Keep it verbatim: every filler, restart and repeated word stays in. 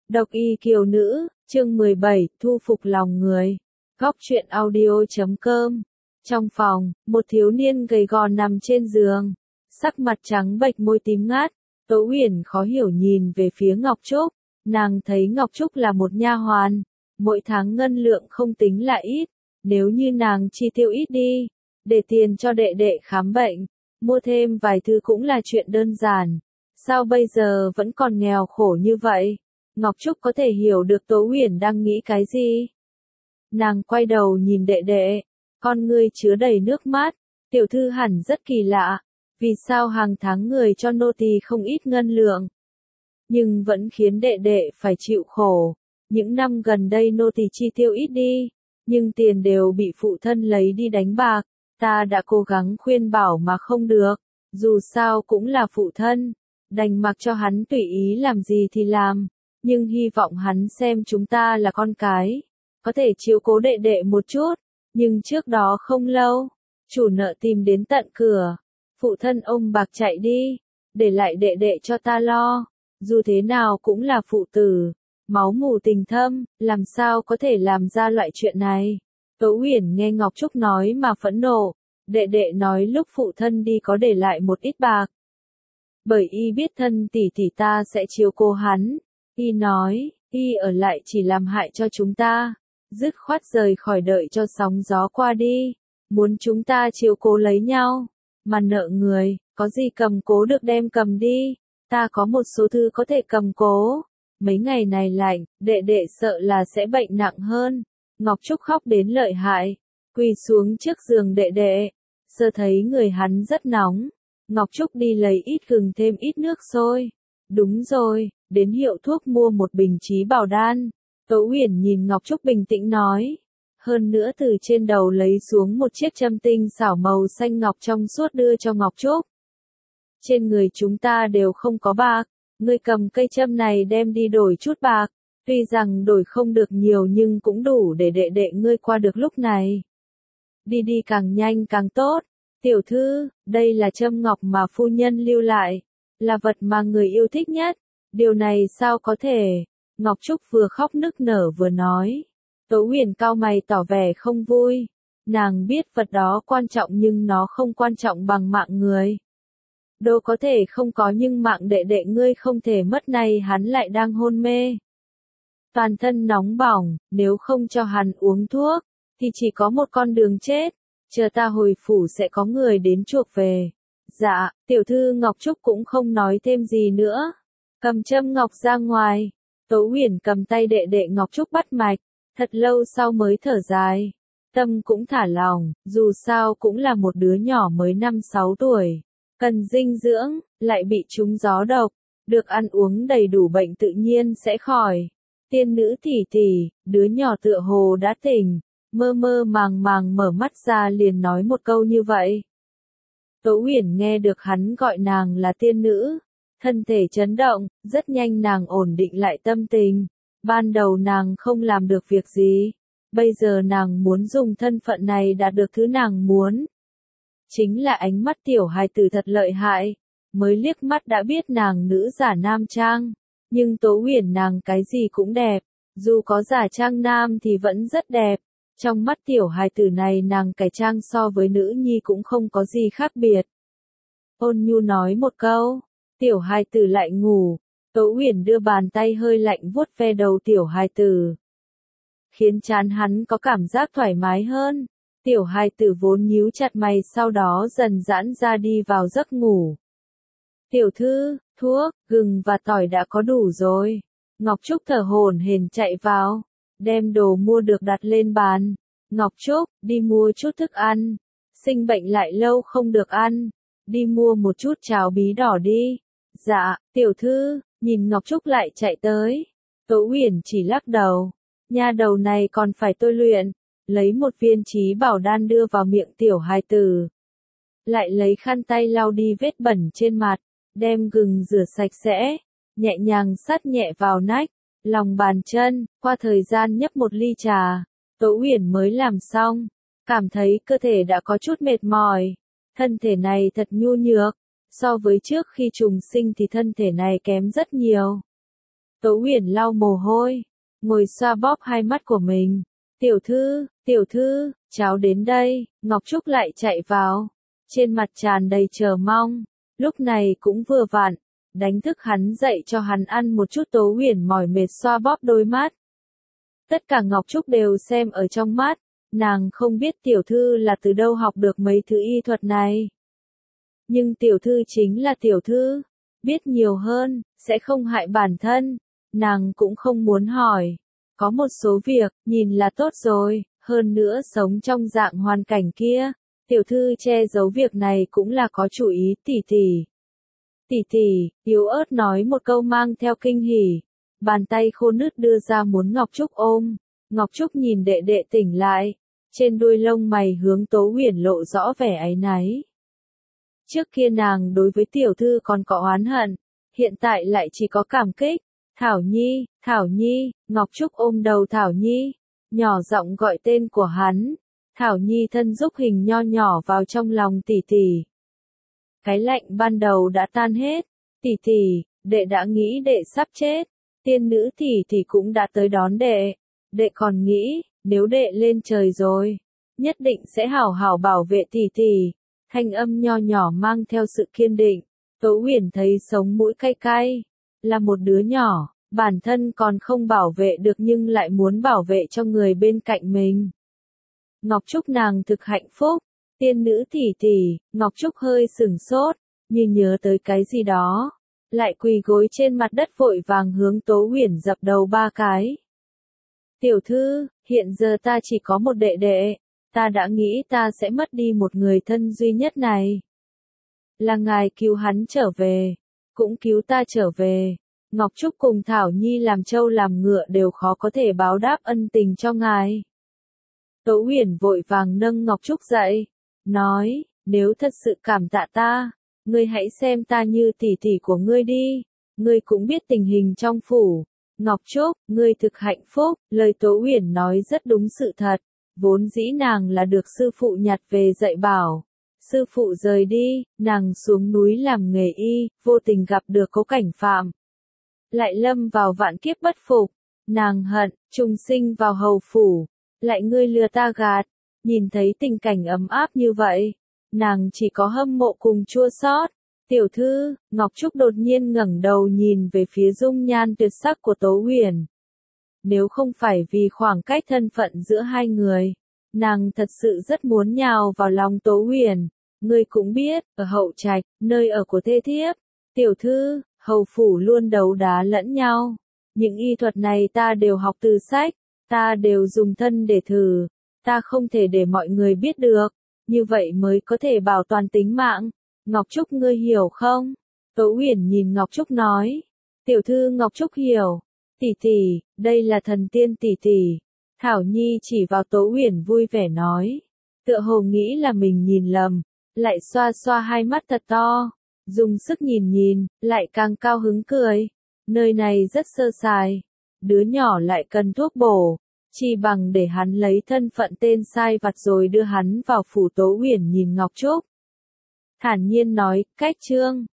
Độc y kiều nữ, chương mười bảy, thu phục lòng người. Góc truyện audio chấm com. Trong phòng, một thiếu niên gầy gò nằm trên giường, sắc mặt trắng bệch, môi tím ngát. Tố Uyển khó hiểu nhìn về phía Ngọc Trúc, nàng thấy Ngọc Trúc là một nha hoàn, mỗi tháng ngân lượng không tính là ít, nếu như nàng chi tiêu ít đi, để tiền cho đệ đệ khám bệnh, mua thêm vài thứ cũng là chuyện đơn giản. Sao bây giờ vẫn còn nghèo khổ như vậy? Ngọc Trúc có thể hiểu được Tố Uyển đang nghĩ cái gì. Nàng quay đầu nhìn đệ đệ, con ngươi chứa đầy nước mắt, tiểu thư hẳn rất kỳ lạ, vì sao hàng tháng người cho nô tỳ không ít ngân lượng, nhưng vẫn khiến đệ đệ phải chịu khổ. Những năm gần đây nô tỳ chi tiêu ít đi, nhưng tiền đều bị phụ thân lấy đi đánh bạc, ta đã cố gắng khuyên bảo mà không được, dù sao cũng là phụ thân, đành mặc cho hắn tùy ý làm gì thì làm. Nhưng hy vọng hắn xem chúng ta là con cái, có thể chiếu cố đệ đệ một chút. Nhưng trước đó không lâu, chủ nợ tìm đến tận cửa, phụ thân ôm bạc chạy đi, để lại đệ đệ cho ta lo. Dù thế nào cũng là phụ tử, máu mủ tình thâm, làm sao có thể làm ra loại chuyện này. Tố Uyển nghe Ngọc Trúc nói mà phẫn nộ, đệ đệ nói lúc phụ thân đi có để lại một ít bạc. Bởi y biết thân tỷ tỷ ta sẽ chiếu cố hắn. Y nói, y ở lại chỉ làm hại cho chúng ta, dứt khoát rời khỏi đợi cho sóng gió qua đi, muốn chúng ta chiếu cố lấy nhau, mà nợ người, có gì cầm cố được đem cầm đi, ta có một số thứ có thể cầm cố, mấy ngày này lạnh, đệ đệ sợ là sẽ bệnh nặng hơn. Ngọc Trúc khóc đến lợi hại, quỳ xuống trước giường đệ đệ, sơ thấy người hắn rất nóng, Ngọc Trúc đi lấy ít gừng thêm ít nước sôi. Đúng rồi, đến hiệu thuốc mua một bình trí bảo đan. Tố Uyển nhìn Ngọc Trúc bình tĩnh nói. Hơn nữa từ trên đầu lấy xuống một chiếc châm tinh xảo màu xanh ngọc trong suốt đưa cho Ngọc Trúc. Trên người chúng ta đều không có bạc, ngươi cầm cây châm này đem đi đổi chút bạc. Tuy rằng đổi không được nhiều nhưng cũng đủ để đệ đệ ngươi qua được lúc này. Đi đi càng nhanh càng tốt. Tiểu thư, đây là châm ngọc mà phu nhân lưu lại, là vật mà người yêu thích nhất. Điều này sao có thể? Ngọc Trúc vừa khóc nức nở vừa nói. Tố Uyển cau mày tỏ vẻ không vui. Nàng biết vật đó quan trọng nhưng nó không quan trọng bằng mạng người. Đồ có thể không có nhưng mạng đệ đệ ngươi không thể mất, này hắn lại đang hôn mê. Toàn thân nóng bỏng, nếu không cho hắn uống thuốc, thì chỉ có một con đường chết. Chờ ta hồi phủ sẽ có người đến chuộc về. Dạ, tiểu thư Ngọc Trúc cũng không nói thêm gì nữa. Cầm châm ngọc ra ngoài. Tố Uyển cầm tay đệ đệ Ngọc Trúc bắt mạch. Thật lâu sau mới thở dài. Tâm cũng thả lòng, dù sao cũng là một đứa nhỏ mới năm sáu tuổi. Cần dinh dưỡng, lại bị trúng gió độc. Được ăn uống đầy đủ bệnh tự nhiên sẽ khỏi. Tiên nữ tỷ tỷ, đứa nhỏ tựa hồ đã tỉnh. Mơ mơ màng màng mở mắt ra liền nói một câu như vậy. Tố Uyển nghe được hắn gọi nàng là tiên nữ, thân thể chấn động, rất nhanh nàng ổn định lại tâm tình. Ban đầu nàng không làm được việc gì, bây giờ nàng muốn dùng thân phận này đạt được thứ nàng muốn. Chính là ánh mắt tiểu hài tử thật lợi hại, mới liếc mắt đã biết nàng nữ giả nam trang, nhưng Tố Uyển nàng cái gì cũng đẹp, dù có giả trang nam thì vẫn rất đẹp. Trong mắt tiểu hài tử này nàng cải trang so với nữ nhi cũng không có gì khác biệt. Ôn nhu nói một câu, tiểu hài tử lại ngủ. Tố Uyển đưa bàn tay hơi lạnh vuốt ve đầu tiểu hài tử, khiến trán hắn có cảm giác thoải mái hơn. Tiểu hài tử vốn nhíu chặt mày sau đó dần giãn ra đi vào giấc ngủ. Tiểu thư, thuốc, gừng và tỏi đã có đủ rồi. Ngọc Trúc thở hổn hển chạy vào, đem đồ mua được đặt lên bàn. Ngọc Trúc, đi mua chút thức ăn. Sinh bệnh lại lâu không được ăn. Đi mua một chút cháo bí đỏ đi. Dạ, tiểu thư, nhìn Ngọc Trúc lại chạy tới. Tố Uyển chỉ lắc đầu. Nha đầu này còn phải tôi luyện. Lấy một viên trí bảo đan đưa vào miệng tiểu hài tử. Lại lấy khăn tay lau đi vết bẩn trên mặt. Đem gừng rửa sạch sẽ. Nhẹ nhàng sắt nhẹ vào nách, lòng bàn chân, qua thời gian nhấp một ly trà. Tố Uyển mới làm xong, cảm thấy cơ thể đã có chút mệt mỏi. Thân thể này thật nhu nhược, so với trước khi trùng sinh thì thân thể này kém rất nhiều. Tố Uyển lau mồ hôi, ngồi xoa bóp hai mắt của mình. Tiểu thư, tiểu thư, cháu đến đây. Ngọc Trúc lại chạy vào, trên mặt tràn đầy chờ mong. Lúc này cũng vừa vặn, đánh thức hắn dậy cho hắn ăn một chút. Tố Uyển mỏi mệt xoa bóp đôi mắt. Tất cả Ngọc Trúc đều xem ở trong mắt, nàng không biết tiểu thư là từ đâu học được mấy thứ y thuật này. Nhưng tiểu thư chính là tiểu thư, biết nhiều hơn, sẽ không hại bản thân, nàng cũng không muốn hỏi. Có một số việc, nhìn là tốt rồi, hơn nữa sống trong dạng hoàn cảnh kia, tiểu thư che giấu việc này cũng là có chủ ý. Tỷ tỷ. Tỷ tỷ, yếu ớt nói một câu mang theo kinh hỉ. Bàn tay khô nứt đưa ra muốn Ngọc Trúc ôm. Ngọc Trúc nhìn đệ đệ tỉnh lại, trên đuôi lông mày hướng Tố Uyển lộ rõ vẻ áy náy. Trước kia nàng đối với tiểu thư còn có oán hận, hiện tại lại chỉ có cảm kích. Thảo Nhi, Thảo Nhi, Ngọc Trúc ôm đầu Thảo Nhi, nhỏ giọng gọi tên của hắn. Thảo Nhi thân rúc hình nho nhỏ vào trong lòng tỷ tỷ. Cái lạnh ban đầu đã tan hết. Tỷ tỷ, đệ đã nghĩ đệ sắp chết. Tiên nữ tỷ tỷ cũng đã tới đón đệ. Đệ còn nghĩ, nếu đệ lên trời rồi, nhất định sẽ hảo hảo bảo vệ tỷ tỷ. Thanh âm nho nhỏ mang theo sự kiên định. Tố Uyển thấy sống mũi cay cay. Là một đứa nhỏ, bản thân còn không bảo vệ được nhưng lại muốn bảo vệ cho người bên cạnh mình. Ngọc Trúc nàng thực hạnh phúc. Tiên nữ tỷ tỷ. Ngọc Trúc hơi sửng sốt, như nhớ tới cái gì đó, lại quỳ gối trên mặt đất vội vàng hướng Tố Uyển dập đầu ba cái. Tiểu thư, hiện giờ ta chỉ có một đệ đệ, ta đã nghĩ ta sẽ mất đi một người thân duy nhất này. Là ngài cứu hắn trở về, cũng cứu ta trở về. Ngọc Trúc cùng Thảo Nhi làm trâu làm ngựa đều khó có thể báo đáp ân tình cho ngài. Tố Uyển vội vàng nâng Ngọc Trúc dậy, nói, nếu thật sự cảm tạ ta, ngươi hãy xem ta như tỷ tỷ của ngươi đi, ngươi cũng biết tình hình trong phủ. Ngọc Trúc, ngươi thực hạnh phúc, lời Tố Uyển nói rất đúng sự thật, vốn dĩ nàng là được sư phụ nhặt về dạy bảo. Sư phụ rời đi, nàng xuống núi làm nghề y, vô tình gặp được Cố Cảnh Phạm. Lại lâm vào vạn kiếp bất phục, nàng hận, trùng sinh vào hầu phủ, lại ngươi lừa ta gạt. Nhìn thấy tình cảnh ấm áp như vậy, nàng chỉ có hâm mộ cùng chua xót. Tiểu thư, Ngọc Trúc đột nhiên ngẩng đầu nhìn về phía dung nhan tuyệt sắc của Tố Uyển. Nếu không phải vì khoảng cách thân phận giữa hai người, nàng thật sự rất muốn nhào vào lòng Tố Uyển. Ngươi cũng biết, ở hậu trạch, nơi ở của thê thiếp, tiểu thư, hầu phủ luôn đấu đá lẫn nhau. Những y thuật này ta đều học từ sách, ta đều dùng thân để thử, ta không thể để mọi người biết được, như vậy mới có thể bảo toàn tính mạng. Ngọc Trúc ngươi hiểu không? Tố Uyển nhìn Ngọc Trúc nói. Tiểu thư Ngọc Trúc hiểu. Tỷ tỷ, đây là thần tiên tỷ tỷ. Thảo Nhi chỉ vào Tố Uyển vui vẻ nói. Tựa hồ nghĩ là mình nhìn lầm, lại xoa xoa hai mắt thật to, dùng sức nhìn nhìn, lại càng cao hứng cười. Nơi này rất sơ sài, đứa nhỏ lại cần thuốc bổ, chi bằng để hắn lấy thân phận tên sai vặt rồi đưa hắn vào phủ. Tố Uyển nhìn Ngọc Trúc, thản nhiên nói, cách chương.